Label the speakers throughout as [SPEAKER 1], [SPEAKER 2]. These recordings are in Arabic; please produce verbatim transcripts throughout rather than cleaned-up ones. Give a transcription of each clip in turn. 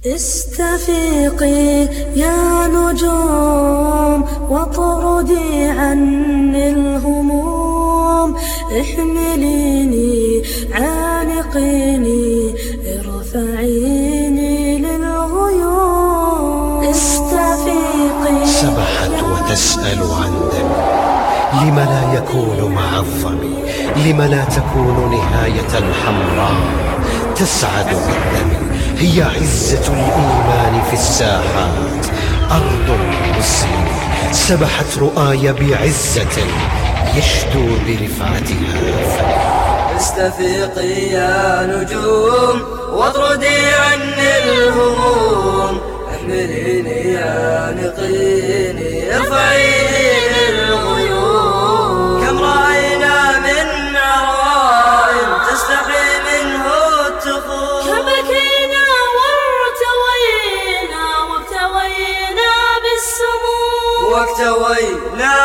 [SPEAKER 1] استفيقي يا نجوم واطردي عني الهموم، احمليني عانقيني ارفعيني للغيوم. استفيقي
[SPEAKER 2] سبحت وتسأل عن دمي، لم لا يكون معظم، لم لا تكون نهاية الحمراء تسعد بالدم. هي عزة الإيمان في الساحات، أرض المسلم سبحت رؤاي بعزة يشدو برفعتها.
[SPEAKER 3] استفيقي يا نجوم واطردي عني الهموم، احمليني عانقيني ارفعيني للغيوم. كم رأينا من عراء تستحي منه التخوم،
[SPEAKER 1] كم بكينا وارتوينا واكتوينا بالسموم
[SPEAKER 3] واكتوينا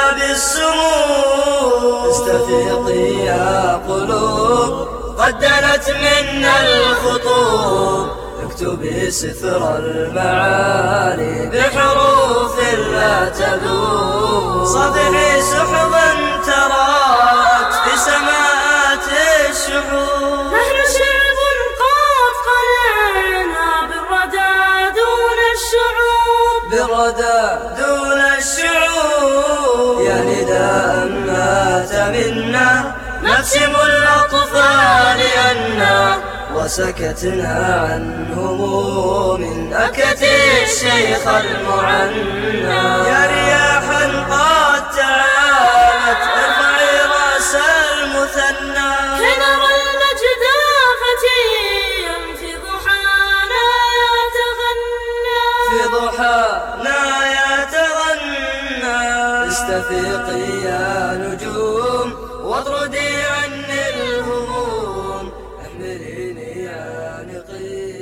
[SPEAKER 3] بالسموم. استفيقي يا قلوب قد دنت منا الخطوب، اكتبي سفر المعاني بحروف لا تذوب. صفحي سحبا تراءت في سماءات الشحوب،
[SPEAKER 1] نحن شعب قد قلعنا بالردى دون الشعوب،
[SPEAKER 3] بالردى دون الشعوب. يا نداء مات منا نقسم الأطفال أنا، وسكتنا عن هموم أكت الشيخ المعنى. يا رياحا قد تعالت ارفعي رأس المثنى،
[SPEAKER 1] كي نرى المجد فتيا في ضحانا يتغنى،
[SPEAKER 3] في ضحانا يتغنى. استفيقي يا نجوم واطردي عني الهموم، احمليني عانقي